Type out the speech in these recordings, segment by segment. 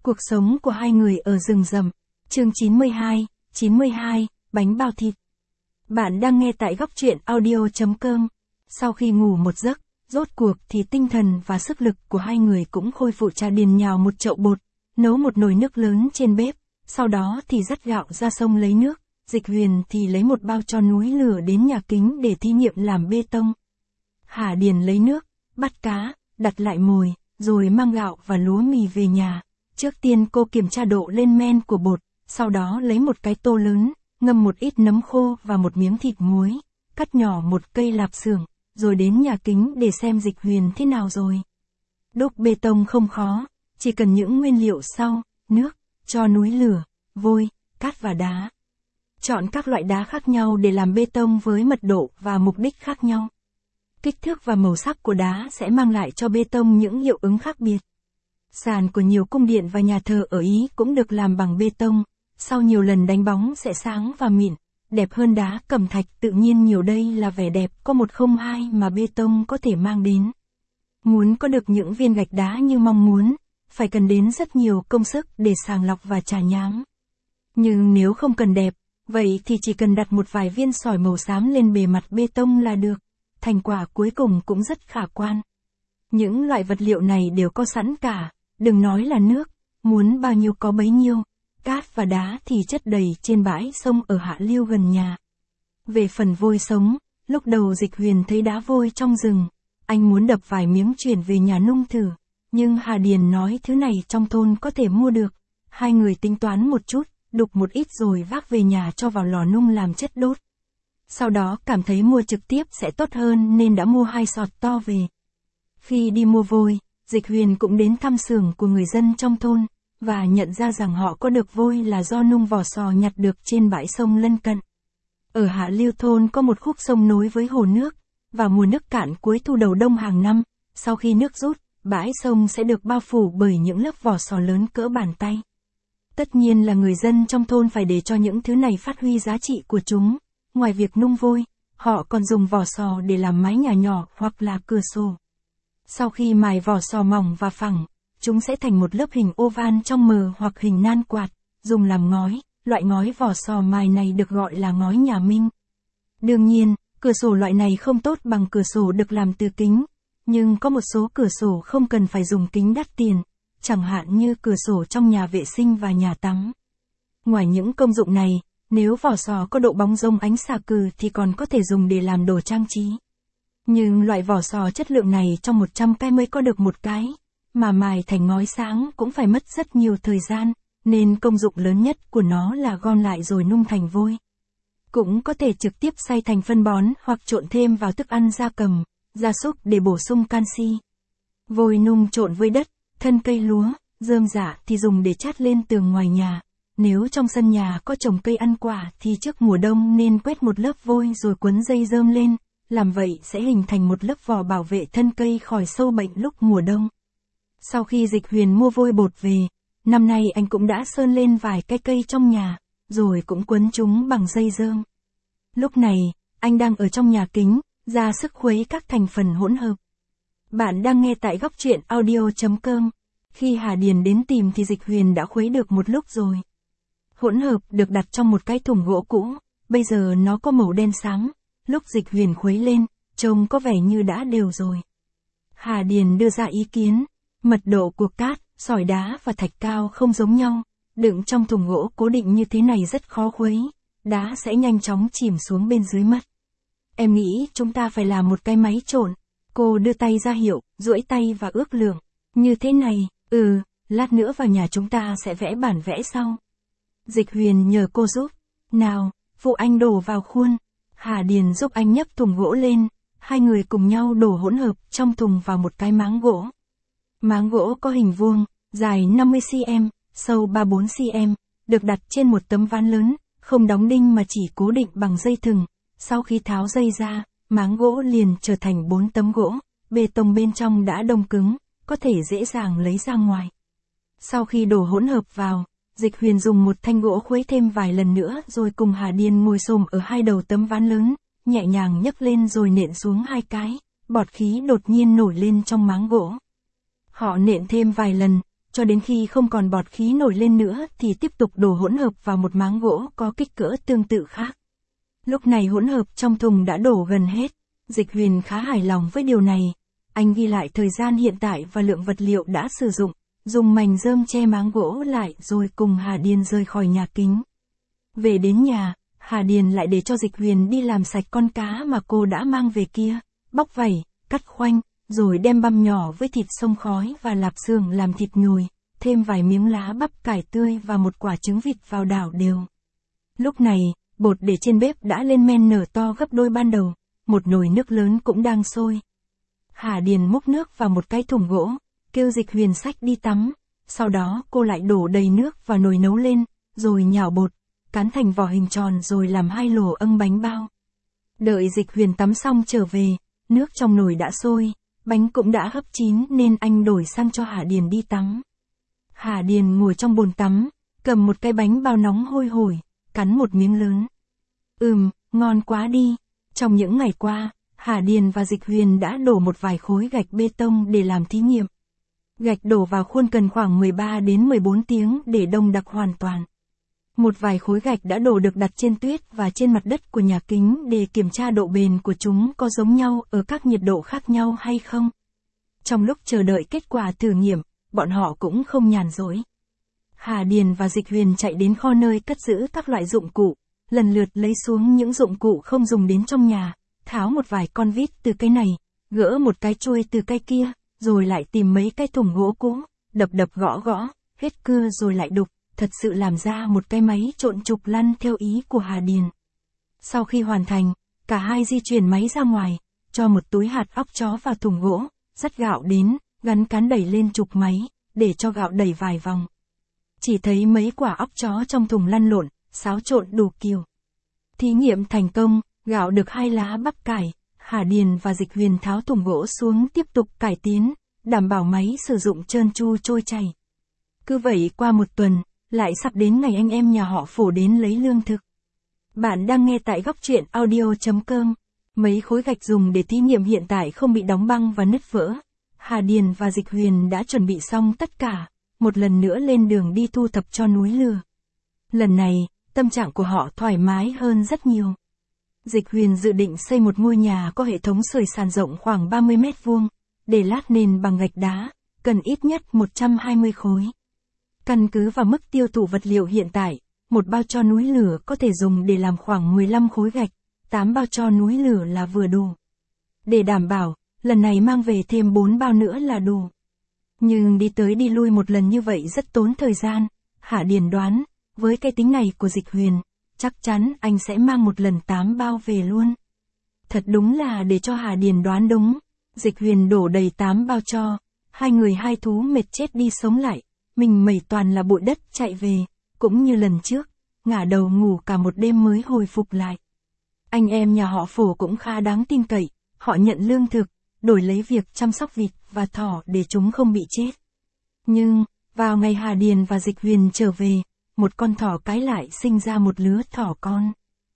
Cuộc sống của hai người ở rừng rậm. Chương 92, bánh bao thịt. Bạn đang nghe tại góc truyện audio.com. Sau khi ngủ một giấc, rốt cuộc thì tinh thần và sức lực của hai người cũng khôi phục. Trà Điền nhào một chậu bột, nấu một nồi nước lớn trên bếp, sau đó thì dắt gạo ra sông lấy nước, Dịch Huyền thì lấy một bao cho núi lửa đến nhà kính để thí nghiệm làm bê tông. Hà Điền lấy nước, bắt cá, đặt lại mồi, rồi mang gạo và lúa mì về nhà. Trước tiên cô kiểm tra độ lên men của bột, sau đó lấy một cái tô lớn, ngâm một ít nấm khô và một miếng thịt muối, cắt nhỏ một cây lạp xưởng, rồi đến nhà kính để xem Dịch Huyền thế nào rồi. Đúc bê tông không khó, chỉ cần những nguyên liệu sau: nước, tro núi lửa, vôi, cát và đá. Chọn các loại đá khác nhau để làm bê tông với mật độ và mục đích khác nhau. Kích thước và màu sắc của đá sẽ mang lại cho bê tông những hiệu ứng khác biệt. Sàn của nhiều cung điện và nhà thờ ở Ý cũng được làm bằng bê tông, sau nhiều lần đánh bóng sẽ sáng và mịn, đẹp hơn đá cẩm thạch tự nhiên nhiều. Đây là vẻ đẹp có 102 mà bê tông có thể mang đến. Muốn có được những viên gạch đá như mong muốn, phải cần đến rất nhiều công sức để sàng lọc và chà nhám. Nhưng nếu không cần đẹp, vậy thì chỉ cần đặt một vài viên sỏi màu xám lên bề mặt bê tông là được. Thành quả cuối cùng cũng rất khả quan. Những loại vật liệu này đều có sẵn cả, đừng nói là nước, muốn bao nhiêu có bấy nhiêu. Cát và đá thì chất đầy trên bãi sông ở hạ lưu gần nhà. Về phần vôi sống, lúc đầu Dịch Huyền thấy đá vôi trong rừng, anh muốn đập vài miếng chuyển về nhà nung thử, nhưng Hà Điền nói thứ này trong thôn có thể mua được. Hai người tính toán một chút, đục một ít rồi vác về nhà cho vào lò nung làm chất đốt. Sau đó cảm thấy mua trực tiếp sẽ tốt hơn nên đã mua 2 sọt to về. Khi đi mua vôi, Dịch Huyền cũng đến thăm xưởng của người dân trong thôn, và nhận ra rằng họ có được vôi là do nung vỏ sò nhặt được trên bãi sông lân cận. Ở hạ lưu thôn có một khúc sông nối với hồ nước, vào mùa nước cạn cuối thu đầu đông hàng năm, sau khi nước rút, bãi sông sẽ được bao phủ bởi những lớp vỏ sò lớn cỡ bàn tay. Tất nhiên là người dân trong thôn phải để cho những thứ này phát huy giá trị của chúng. Ngoài việc nung vôi, họ còn dùng vỏ sò để làm mái nhà nhỏ hoặc là cửa sổ. Sau khi mài vỏ sò mỏng và phẳng, chúng sẽ thành một lớp hình oval trong mờ hoặc hình nan quạt, dùng làm ngói. Loại ngói vỏ sò mài này được gọi là ngói nhà Minh. Đương nhiên, cửa sổ loại này không tốt bằng cửa sổ được làm từ kính, nhưng có một số cửa sổ không cần phải dùng kính đắt tiền, chẳng hạn như cửa sổ trong nhà vệ sinh và nhà tắm. Ngoài những công dụng này, nếu vỏ sò có độ bóng rông ánh xạ cừ thì còn có thể dùng để làm đồ trang trí. Nhưng loại vỏ sò chất lượng này trong 100 cái mới có được một cái, mà mài thành ngói sáng cũng phải mất rất nhiều thời gian, nên công dụng lớn nhất của nó là gom lại rồi nung thành vôi. Cũng có thể trực tiếp xay thành phân bón hoặc trộn thêm vào thức ăn gia cầm, gia súc để bổ sung canxi. Vôi nung trộn với đất, thân cây lúa, rơm rạ thì dùng để chát lên tường ngoài nhà. Nếu trong sân nhà có trồng cây ăn quả thì trước mùa đông nên quét một lớp vôi rồi quấn dây rơm lên, làm vậy sẽ hình thành một lớp vỏ bảo vệ thân cây khỏi sâu bệnh lúc mùa đông. Sau khi Dịch Huyền mua vôi bột về, năm nay anh cũng đã sơn lên vài cái cây trong nhà, rồi cũng quấn chúng bằng dây rơm. Lúc này, anh đang ở trong nhà kính, ra sức khuấy các thành phần hỗn hợp. Bạn đang nghe tại góc truyện audio.com. Khi Hà Điền đến tìm thì Dịch Huyền đã khuấy được một lúc rồi. Hỗn hợp được đặt trong một cái thùng gỗ cũ, bây giờ nó có màu đen xám. Lúc Dịch Huyền khuấy lên, trông có vẻ như đã đều rồi. Hà Điền đưa ra ý kiến, mật độ của cát, sỏi đá và thạch cao không giống nhau, đựng trong thùng gỗ cố định như thế này rất khó khuấy, đá sẽ nhanh chóng chìm xuống bên dưới mất. Em nghĩ chúng ta phải làm một cái máy trộn. Cô đưa tay ra hiệu, duỗi tay và ước lượng. Như thế này, lát nữa vào nhà chúng ta sẽ vẽ bản vẽ sau. Dịch Huyền nhờ cô giúp. Nào, phụ anh đổ vào khuôn. Hà Điền giúp anh nhấc thùng gỗ lên, hai người cùng nhau đổ hỗn hợp trong thùng vào một cái máng gỗ. Máng gỗ có hình vuông, dài 50 cm, sâu 34 cm, được đặt trên một tấm ván lớn, không đóng đinh mà chỉ cố định bằng dây thừng. Sau khi tháo dây ra, máng gỗ liền trở thành 4 tấm gỗ, bê tông bên trong đã đông cứng, có thể dễ dàng lấy ra ngoài. Sau khi đổ hỗn hợp vào, Dịch Huyền dùng một thanh gỗ khuấy thêm vài lần nữa rồi cùng Hà Điền ngồi xổm ở hai đầu tấm ván lớn, nhẹ nhàng nhấc lên rồi nện xuống 2 cái, bọt khí đột nhiên nổi lên trong máng gỗ. Họ nện thêm vài lần, cho đến khi không còn bọt khí nổi lên nữa thì tiếp tục đổ hỗn hợp vào một máng gỗ có kích cỡ tương tự khác. Lúc này hỗn hợp trong thùng đã đổ gần hết. Dịch Huyền khá hài lòng với điều này. Anh ghi lại thời gian hiện tại và lượng vật liệu đã sử dụng, dùng mảnh rơm che máng gỗ lại rồi cùng Hà Điền rời khỏi nhà kính. Về đến nhà, Hà Điền lại để cho Dịch Huyền đi làm sạch con cá mà cô đã mang về kia, bóc vảy, cắt khoanh, rồi đem băm nhỏ với thịt xông khói và lạp xương làm thịt nhồi, thêm vài miếng lá bắp cải tươi và một quả trứng vịt vào đảo đều. Lúc này, bột để trên bếp đã lên men nở to gấp đôi ban đầu, một nồi nước lớn cũng đang sôi. Hà Điền múc nước vào một cái thùng gỗ, kêu Dịch Huyền xách đi tắm, sau đó cô lại đổ đầy nước vào nồi nấu lên, rồi nhào bột, cán thành vỏ hình tròn rồi làm 2 lỗ âng bánh bao. Đợi Dịch Huyền tắm xong trở về, nước trong nồi đã sôi, bánh cũng đã hấp chín nên anh đổi sang cho Hà Điền đi tắm. Hà Điền ngồi trong bồn tắm, cầm một cái bánh bao nóng hôi hổi, cắn một miếng lớn. Ngon quá đi. Trong những ngày qua, Hà Điền và Dịch Huyền đã đổ một vài khối gạch bê tông để làm thí nghiệm. Gạch đổ vào khuôn cần khoảng 13 đến 14 tiếng để đông đặc hoàn toàn. Một vài khối gạch đã đổ được đặt trên tuyết và trên mặt đất của nhà kính để kiểm tra độ bền của chúng có giống nhau ở các nhiệt độ khác nhau hay không. Trong lúc chờ đợi kết quả thử nghiệm, bọn họ cũng không nhàn rỗi. Hà Điền và Dịch Huyền chạy đến kho nơi cất giữ các loại dụng cụ, lần lượt lấy xuống những dụng cụ không dùng đến trong nhà, tháo một vài con vít từ cái này, gỡ một cái chuôi từ cái kia, rồi lại tìm mấy cái thùng gỗ cũ, đập gõ, hết cưa rồi lại đục, thật sự làm ra một cái máy trộn trục lăn theo ý của Hà Điền. Sau khi hoàn thành, cả hai di chuyển máy ra ngoài, cho một túi hạt óc chó vào thùng gỗ, dắt gạo đến, gắn cán đẩy lên trục máy, để cho gạo đẩy vài vòng. Chỉ thấy mấy quả óc chó trong thùng lăn lộn, xáo trộn đủ kiểu. Thí nghiệm thành công, gạo được 2 lá bắp cải, Hà Điền và Dịch Huyền tháo thùng gỗ xuống tiếp tục cải tiến, đảm bảo máy sử dụng trơn tru trôi chảy. Cứ vậy qua một tuần, lại sắp đến ngày anh em nhà họ Phổ đến lấy lương thực. Bạn đang nghe tại góc truyện audio.com. Mấy khối gạch dùng để thí nghiệm hiện tại không bị đóng băng và nứt vỡ. Hà Điền và Dịch Huyền đã chuẩn bị xong tất cả, một lần nữa lên đường đi thu thập cho núi lửa. Lần này, tâm trạng của họ thoải mái hơn rất nhiều. Dịch Huyền dự định xây một ngôi nhà có hệ thống sưởi sàn rộng khoảng 30 mét vuông, để lát nền bằng gạch đá, cần ít nhất 120 khối. Căn cứ vào mức tiêu thụ vật liệu hiện tại, một bao tro núi lửa có thể dùng để làm khoảng 15 khối gạch, 8 bao tro núi lửa là vừa đủ. Để đảm bảo, lần này mang về thêm 4 bao nữa là đủ. Nhưng đi tới đi lui một lần như vậy rất tốn thời gian, Hà Điền đoán, với cái tính này của Dịch Huyền, chắc chắn anh sẽ mang một lần 8 bao về luôn. Thật đúng là để cho Hà Điền đoán đúng, Dịch Huyền đổ đầy 8 bao tro, hai người hai thú mệt chết đi sống lại, mình mẩy toàn là bụi đất chạy về, cũng như lần trước, ngả đầu ngủ cả một đêm mới hồi phục lại. Anh em nhà họ Phổ cũng khá đáng tin cậy, họ nhận lương thực, đổi lấy việc chăm sóc vịt và thỏ để chúng không bị chết. Nhưng, vào ngày Hà Điền và Dịch Huyền trở về, một con thỏ cái lại sinh ra một lứa thỏ con.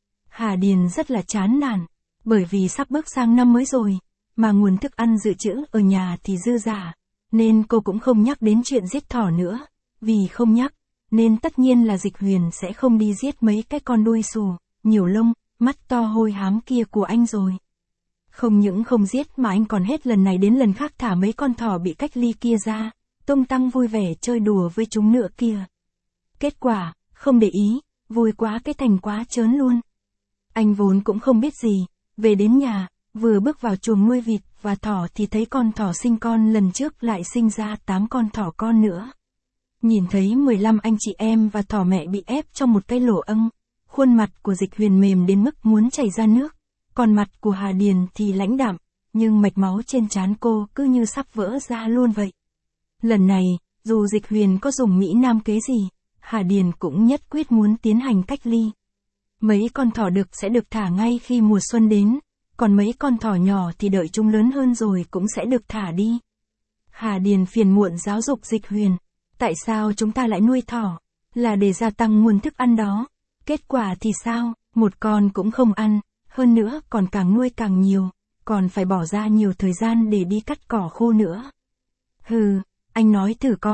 Hà Điền rất là chán nản, bởi vì sắp bước sang năm mới rồi, mà nguồn thức ăn dự trữ ở nhà thì dư dả, nên cô cũng không nhắc đến chuyện giết thỏ nữa, vì không nhắc, nên tất nhiên là Dịch Huyền sẽ không đi giết mấy cái con đuôi xù, nhiều lông, mắt to hôi hám kia của anh rồi. Không những không giết mà anh còn hết lần này đến lần khác thả mấy con thỏ bị cách ly kia ra, tung tăng vui vẻ chơi đùa với chúng nữa kia. Kết quả, không để ý, vui quá cái thành quá trớn luôn. Anh vốn cũng không biết gì, về đến nhà, vừa bước vào chuồng nuôi vịt và thỏ thì thấy con thỏ sinh con lần trước lại sinh ra 8 con thỏ con nữa. Nhìn thấy 15 anh chị em và thỏ mẹ bị ép trong một cái lỗ âng, khuôn mặt của Dịch Huyền mềm đến mức muốn chảy ra nước, còn mặt của Hà Điền thì lãnh đạm, nhưng mạch máu trên trán cô cứ như sắp vỡ ra luôn vậy. Lần này, dù Dịch Huyền có dùng Mỹ Nam kế gì, Hà Điền cũng nhất quyết muốn tiến hành cách ly. Mấy con thỏ đực sẽ được thả ngay khi mùa xuân đến, còn mấy con thỏ nhỏ thì đợi chúng lớn hơn rồi cũng sẽ được thả đi. Hà Điền phiền muộn giáo dục Dịch Huyền, tại sao chúng ta lại nuôi thỏ? Là để gia tăng nguồn thức ăn đó. Kết quả thì sao? Một con cũng không ăn, hơn nữa còn càng nuôi càng nhiều, còn phải bỏ ra nhiều thời gian để đi cắt cỏ khô nữa. Anh nói thử coi,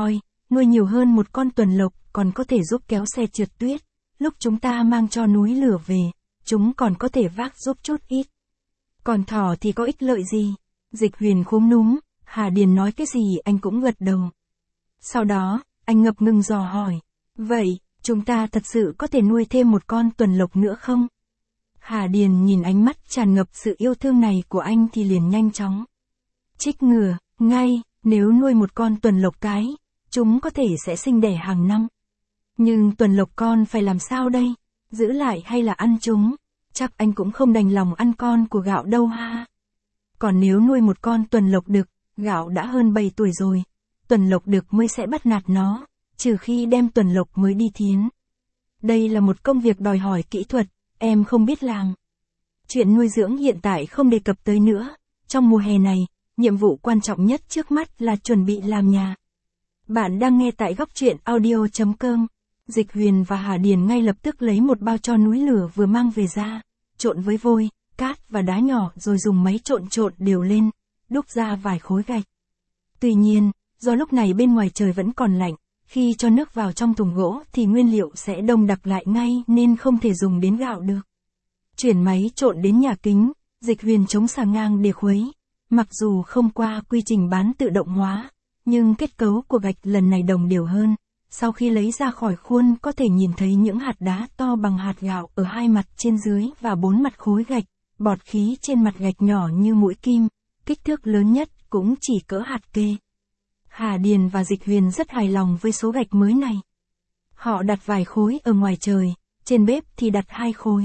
nuôi nhiều hơn một con tuần lộc còn có thể giúp kéo xe trượt tuyết, lúc chúng ta mang cho núi lửa về, chúng còn có thể vác giúp chút ít. Còn thỏ thì có ích lợi gì? Dịch Huyền khúm núm, Hà Điền nói cái gì anh cũng gật đầu. Sau đó, anh ngập ngừng dò hỏi, vậy, chúng ta thật sự có thể nuôi thêm một con tuần lộc nữa không? Hà Điền nhìn ánh mắt tràn ngập sự yêu thương này của anh thì liền nhanh chóng trích ngừa, ngay, nếu nuôi một con tuần lộc cái, chúng có thể sẽ sinh đẻ hàng năm. Nhưng tuần lộc con phải làm sao đây? Giữ lại hay là ăn chúng? Chắc anh cũng không đành lòng ăn con của gạo đâu ha. Còn nếu nuôi một con tuần lộc đực, gạo đã hơn 7 tuổi rồi, tuần lộc đực mới sẽ bắt nạt nó, trừ khi đem tuần lộc mới đi thiến. Đây là một công việc đòi hỏi kỹ thuật, em không biết làm. Chuyện nuôi dưỡng hiện tại không đề cập tới nữa, trong mùa hè này, nhiệm vụ quan trọng nhất trước mắt là chuẩn bị làm nhà. Bạn đang nghe tại góc truyện audio.com. Dịch Huyền và Hà Điền ngay lập tức lấy một bao tro núi lửa vừa mang về ra, trộn với vôi, cát và đá nhỏ rồi dùng máy trộn đều lên, đúc ra vài khối gạch. Tuy nhiên, do lúc này bên ngoài trời vẫn còn lạnh, khi cho nước vào trong thùng gỗ thì nguyên liệu sẽ đông đặc lại ngay nên không thể dùng đến gạo được. Chuyển máy trộn đến nhà kính, Dịch Huyền chống xà ngang để khuấy. Mặc dù không qua quy trình bán tự động hóa, nhưng kết cấu của gạch lần này đồng đều hơn. Sau khi lấy ra khỏi khuôn có thể nhìn thấy những hạt đá to bằng hạt gạo ở hai mặt trên dưới và 4 mặt khối gạch, bọt khí trên mặt gạch nhỏ như mũi kim, kích thước lớn nhất cũng chỉ cỡ hạt kê. Hà Điền và Dịch Huyền rất hài lòng với số gạch mới này. Họ đặt vài khối ở ngoài trời, trên bếp thì đặt 2 khối.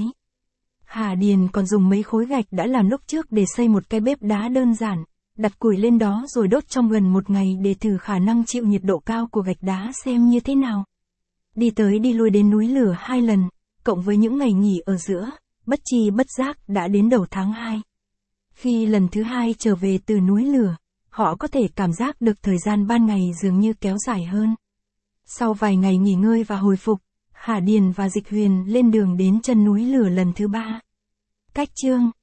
Hà Điền còn dùng mấy khối gạch đã làm lúc trước để xây một cái bếp đá đơn giản, đặt củi lên đó rồi đốt trong gần 1 ngày để thử khả năng chịu nhiệt độ cao của gạch đá xem như thế nào. Đi tới đi lui đến núi lửa 2 lần, cộng với những ngày nghỉ ở giữa, bất chi bất giác đã đến đầu tháng 2. Khi lần thứ 2 trở về từ núi lửa, họ có thể cảm giác được thời gian ban ngày dường như kéo dài hơn. Sau vài ngày nghỉ ngơi và hồi phục, Hà Điền và Dịch Huyền lên đường đến chân núi lửa lần thứ 3. Cách chương